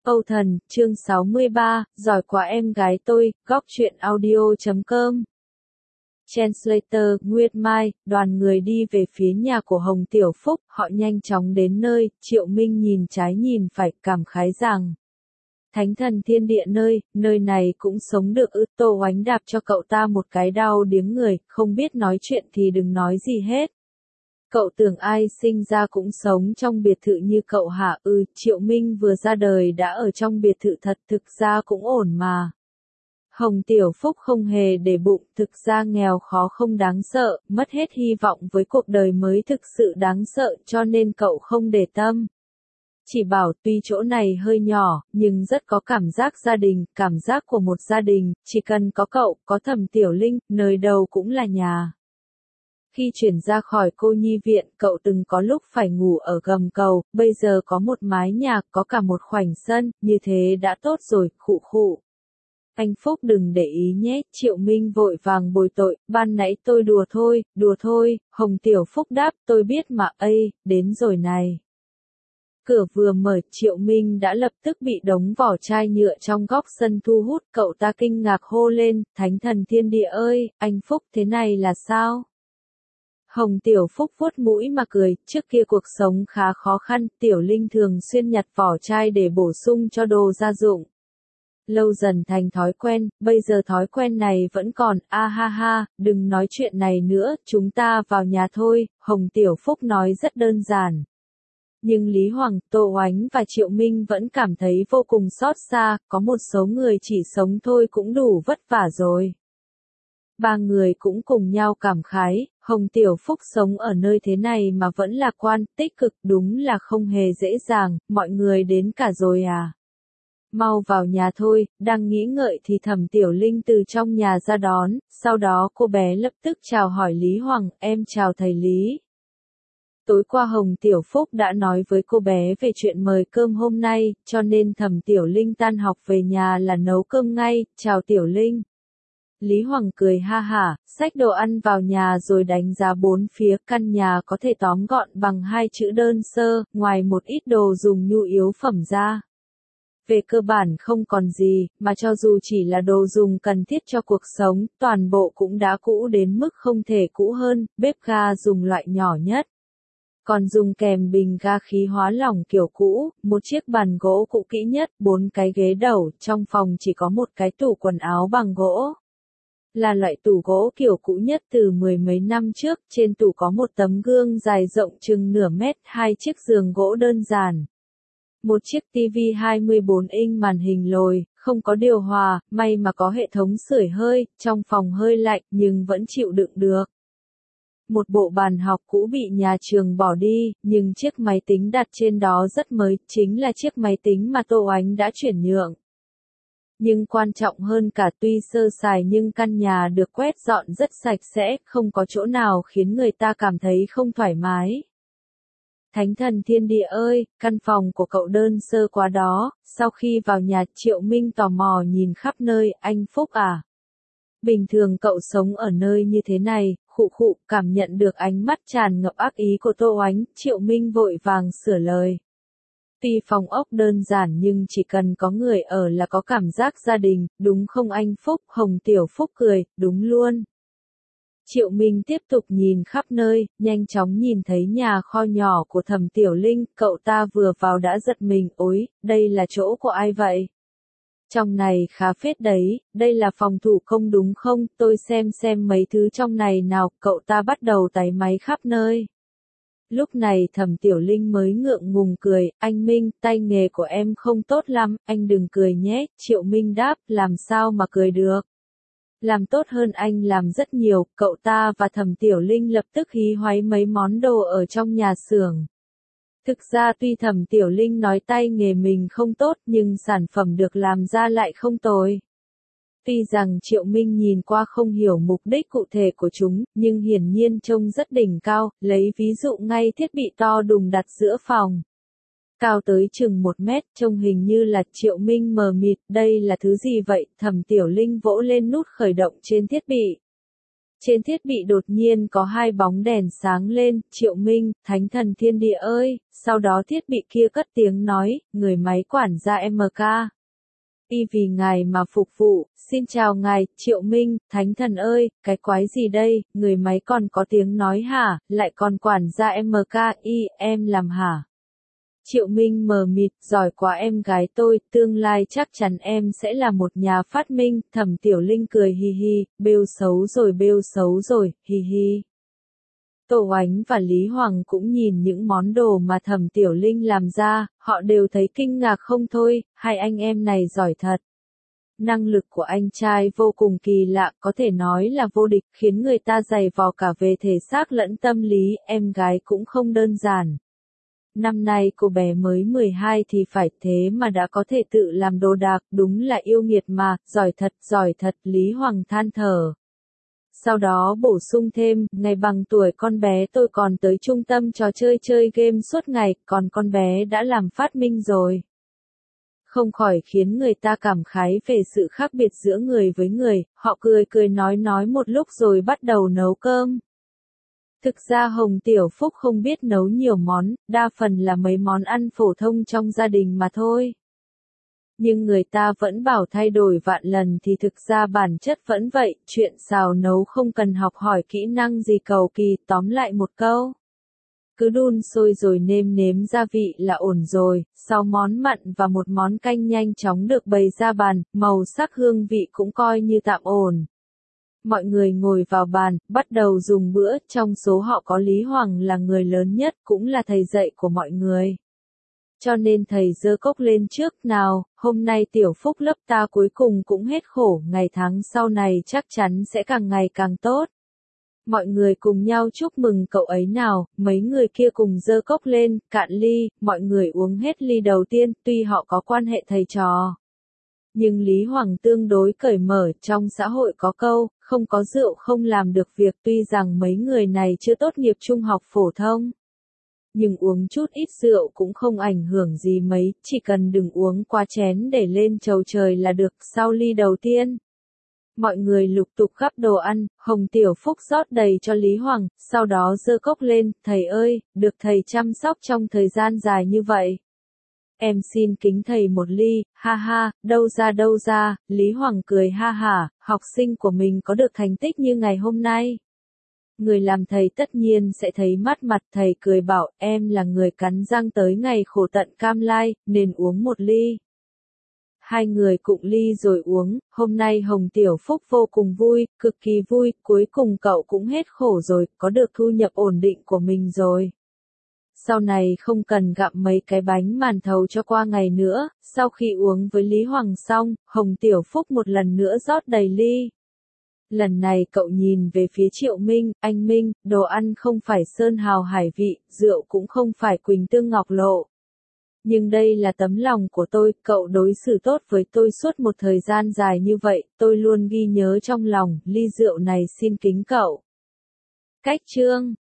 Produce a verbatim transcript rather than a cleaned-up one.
Âu Thần, chương sáu mươi ba, giỏi quá em gái tôi, góc truyện audio chấm com. Translator, Nguyệt Mai, đoàn người đi về phía nhà của Hồng Tiểu Phúc, họ nhanh chóng đến nơi, Triệu Minh nhìn trái nhìn phải, cảm khái rằng. Thánh thần thiên địa nơi, nơi này cũng sống được ư. Tô Oánh đạp cho cậu ta một cái đau điếng người, không biết nói chuyện thì đừng nói gì hết. Cậu tưởng ai sinh ra cũng sống trong biệt thự như cậu hả? Ừ, Triệu Minh vừa ra đời đã ở trong biệt thự thật, thực ra cũng ổn mà. Hồng Tiểu Phúc không hề để bụng, thực ra nghèo khó không đáng sợ, mất hết hy vọng với cuộc đời mới thực sự đáng sợ, cho nên cậu không để tâm. Chỉ bảo tuy chỗ này hơi nhỏ, nhưng rất có cảm giác gia đình, cảm giác của một gia đình, chỉ cần có cậu, có Thẩm Tiểu Linh, nơi đâu cũng là nhà. Khi chuyển ra khỏi cô nhi viện, cậu từng có lúc phải ngủ ở gầm cầu, bây giờ có một mái nhà, có cả một khoảnh sân, như thế đã tốt rồi, khụ khụ. Anh Phúc đừng để ý nhé, Triệu Minh vội vàng bồi tội, ban nãy tôi đùa thôi, đùa thôi, Hồng Tiểu Phúc đáp, tôi biết mà, ây, đến rồi này. Cửa vừa mở, Triệu Minh đã lập tức bị đống vỏ chai nhựa trong góc sân thu hút, cậu ta kinh ngạc hô lên, Thánh thần thiên địa ơi, anh Phúc thế này là sao? Hồng Tiểu Phúc vuốt mũi mà cười, trước kia cuộc sống khá khó khăn, Tiểu Linh thường xuyên nhặt vỏ chai để bổ sung cho đồ gia dụng. Lâu dần thành thói quen, bây giờ thói quen này vẫn còn, a ha ha, đừng nói chuyện này nữa, chúng ta vào nhà thôi, Hồng Tiểu Phúc nói rất đơn giản. Nhưng Lý Hoàng, Tô Oánh và Triệu Minh vẫn cảm thấy vô cùng xót xa, có một số người chỉ sống thôi cũng đủ vất vả rồi. Ba người cũng cùng nhau cảm khái, Hồng Tiểu Phúc sống ở nơi thế này mà vẫn lạc quan, tích cực, đúng là không hề dễ dàng, mọi người đến cả rồi à. Mau vào nhà thôi, đang nghĩ ngợi thì Thẩm Tiểu Linh từ trong nhà ra đón, sau đó cô bé lập tức chào hỏi Lý Hoàng, em chào thầy Lý. Tối qua Hồng Tiểu Phúc đã nói với cô bé về chuyện mời cơm hôm nay, cho nên Thẩm Tiểu Linh tan học về nhà là nấu cơm ngay, chào Tiểu Linh. Lý Hoàng cười ha hả, xách đồ ăn vào nhà rồi đánh giá bốn phía, căn nhà có thể tóm gọn bằng hai chữ đơn sơ, ngoài một ít đồ dùng nhu yếu phẩm ra. Về cơ bản không còn gì, mà cho dù chỉ là đồ dùng cần thiết cho cuộc sống, toàn bộ cũng đã cũ đến mức không thể cũ hơn, bếp ga dùng loại nhỏ nhất. Còn dùng kèm bình ga khí hóa lỏng kiểu cũ, một chiếc bàn gỗ cũ kỹ nhất, bốn cái ghế đầu, trong phòng chỉ có một cái tủ quần áo bằng gỗ. Là loại tủ gỗ kiểu cũ nhất từ mười mấy năm trước, trên tủ có một tấm gương dài rộng chừng nửa mét, hai chiếc giường gỗ đơn giản. Một chiếc tivi hai mươi bốn inch màn hình lồi, không có điều hòa, may mà có hệ thống sưởi hơi, trong phòng hơi lạnh nhưng vẫn chịu đựng được. Một bộ bàn học cũ bị nhà trường bỏ đi, nhưng chiếc máy tính đặt trên đó rất mới, chính là chiếc máy tính mà Tô Oánh đã chuyển nhượng. Nhưng quan trọng hơn cả tuy sơ sài nhưng căn nhà được quét dọn rất sạch sẽ, không có chỗ nào khiến người ta cảm thấy không thoải mái. Thánh thần thiên địa ơi, căn phòng của cậu đơn sơ quá đó, sau khi vào nhà Triệu Minh tò mò nhìn khắp nơi, anh Phúc à. Bình thường cậu sống ở nơi như thế này, khụ khụ, cảm nhận được ánh mắt tràn ngập ác ý của Tô Oánh, Triệu Minh vội vàng sửa lời. Tuy phòng ốc đơn giản nhưng chỉ cần có người ở là có cảm giác gia đình, đúng không anh Phúc? Hồng Tiểu Phúc cười, đúng luôn. Triệu Minh tiếp tục nhìn khắp nơi, nhanh chóng nhìn thấy nhà kho nhỏ của Thẩm Tiểu Linh, cậu ta vừa vào đã giật mình, ối, đây là chỗ của ai vậy? Trong này khá phết đấy, đây là phòng thủ công đúng không? Tôi xem xem mấy thứ trong này nào, cậu ta bắt đầu táy máy khắp nơi. Lúc này Thẩm Tiểu Linh mới ngượng ngùng cười, anh Minh, tay nghề của em không tốt lắm, anh đừng cười nhé, Triệu Minh đáp, làm sao mà cười được. Làm tốt hơn anh làm rất nhiều, cậu ta và Thẩm Tiểu Linh lập tức hí hoáy mấy món đồ ở trong nhà xưởng. Thực ra tuy Thẩm Tiểu Linh nói tay nghề mình không tốt nhưng sản phẩm được làm ra lại không tồi. Tuy rằng Triệu Minh nhìn qua không hiểu mục đích cụ thể của chúng, nhưng hiển nhiên trông rất đỉnh cao, lấy ví dụ ngay thiết bị to đùng đặt giữa phòng. Cao tới chừng một mét, trông hình như là Triệu Minh mờ mịt, đây là thứ gì vậy? Thẩm Tiểu Linh vỗ lên nút khởi động trên thiết bị. Trên thiết bị đột nhiên có hai bóng đèn sáng lên, Triệu Minh, Thánh Thần Thiên Địa ơi, sau đó thiết bị kia cất tiếng nói, người máy quản gia em ca. Y vì ngài mà phục vụ, xin chào ngài, Triệu Minh, Thánh Thần ơi, cái quái gì đây, người máy còn có tiếng nói hả, lại còn quản gia em ca, y, em làm hả? Triệu Minh mờ mịt, giỏi quá em gái tôi, tương lai chắc chắn em sẽ là một nhà phát minh, Thẩm Tiểu Linh cười hi hi, bêu xấu rồi bêu xấu rồi, hi hi. Tô Oánh và Lý Hoàng cũng nhìn những món đồ mà Thẩm Tiểu Linh làm ra, họ đều thấy kinh ngạc không thôi, hai anh em này giỏi thật. Năng lực của anh trai vô cùng kỳ lạ, có thể nói là vô địch, khiến người ta dày vò cả về thể xác lẫn tâm lý, em gái cũng không đơn giản. Năm nay cô bé mới mười hai thì phải, thế mà đã có thể tự làm đồ đạc, đúng là yêu nghiệt mà, giỏi thật, giỏi thật, Lý Hoàng than thở. Sau đó bổ sung thêm, ngày bằng tuổi con bé tôi còn tới trung tâm trò chơi chơi game suốt ngày, còn con bé đã làm phát minh rồi. Không khỏi khiến người ta cảm khái về sự khác biệt giữa người với người, họ cười cười nói nói một lúc rồi bắt đầu nấu cơm. Thực ra Hồng Tiểu Phúc không biết nấu nhiều món, đa phần là mấy món ăn phổ thông trong gia đình mà thôi. Nhưng người ta vẫn bảo thay đổi vạn lần thì thực ra bản chất vẫn vậy, chuyện xào nấu không cần học hỏi kỹ năng gì cầu kỳ, tóm lại một câu. Cứ đun sôi rồi nêm nếm gia vị là ổn rồi, sau món mặn và một món canh nhanh chóng được bày ra bàn, màu sắc hương vị cũng coi như tạm ổn. Mọi người ngồi vào bàn, bắt đầu dùng bữa, trong số họ có Lý Hoàng là người lớn nhất, cũng là thầy dạy của mọi người. Cho nên thầy giơ cốc lên trước, nào, hôm nay Tiểu Phúc lớp ta cuối cùng cũng hết khổ, ngày tháng sau này chắc chắn sẽ càng ngày càng tốt. Mọi người cùng nhau chúc mừng cậu ấy nào, mấy người kia cùng giơ cốc lên, cạn ly, mọi người uống hết ly đầu tiên, tuy họ có quan hệ thầy trò. Nhưng Lý Hoàng tương đối cởi mở, trong xã hội có câu, không có rượu không làm được việc, tuy rằng mấy người này chưa tốt nghiệp trung học phổ thông. Nhưng uống chút ít rượu cũng không ảnh hưởng gì mấy, chỉ cần đừng uống quá chén để lên chầu trời là được, sau ly đầu tiên. Mọi người lục tục gắp đồ ăn, Hồng Tiểu Phúc rót đầy cho Lý Hoàng, sau đó giơ cốc lên, thầy ơi, được thầy chăm sóc trong thời gian dài như vậy. Em xin kính thầy một ly, ha ha, đâu ra đâu ra, Lý Hoàng cười ha hả, học sinh của mình có được thành tích như ngày hôm nay. Người làm thầy tất nhiên sẽ thấy mắt mặt, thầy cười bảo, em là người cắn răng tới ngày khổ tận cam lai, nên uống một ly. Hai người cụng ly rồi uống, hôm nay Hồng Tiểu Phúc vô cùng vui, cực kỳ vui, cuối cùng cậu cũng hết khổ rồi, có được thu nhập ổn định của mình rồi. Sau này không cần gặm mấy cái bánh màn thầu cho qua ngày nữa, sau khi uống với Lý Hoàng xong, Hồng Tiểu Phúc một lần nữa rót đầy ly. Lần này cậu nhìn về phía Triệu Minh, anh Minh, đồ ăn không phải sơn hào hải vị, rượu cũng không phải quỳnh tương ngọc lộ. Nhưng đây là tấm lòng của tôi, cậu đối xử tốt với tôi suốt một thời gian dài như vậy, tôi luôn ghi nhớ trong lòng, ly rượu này xin kính cậu. Cách chương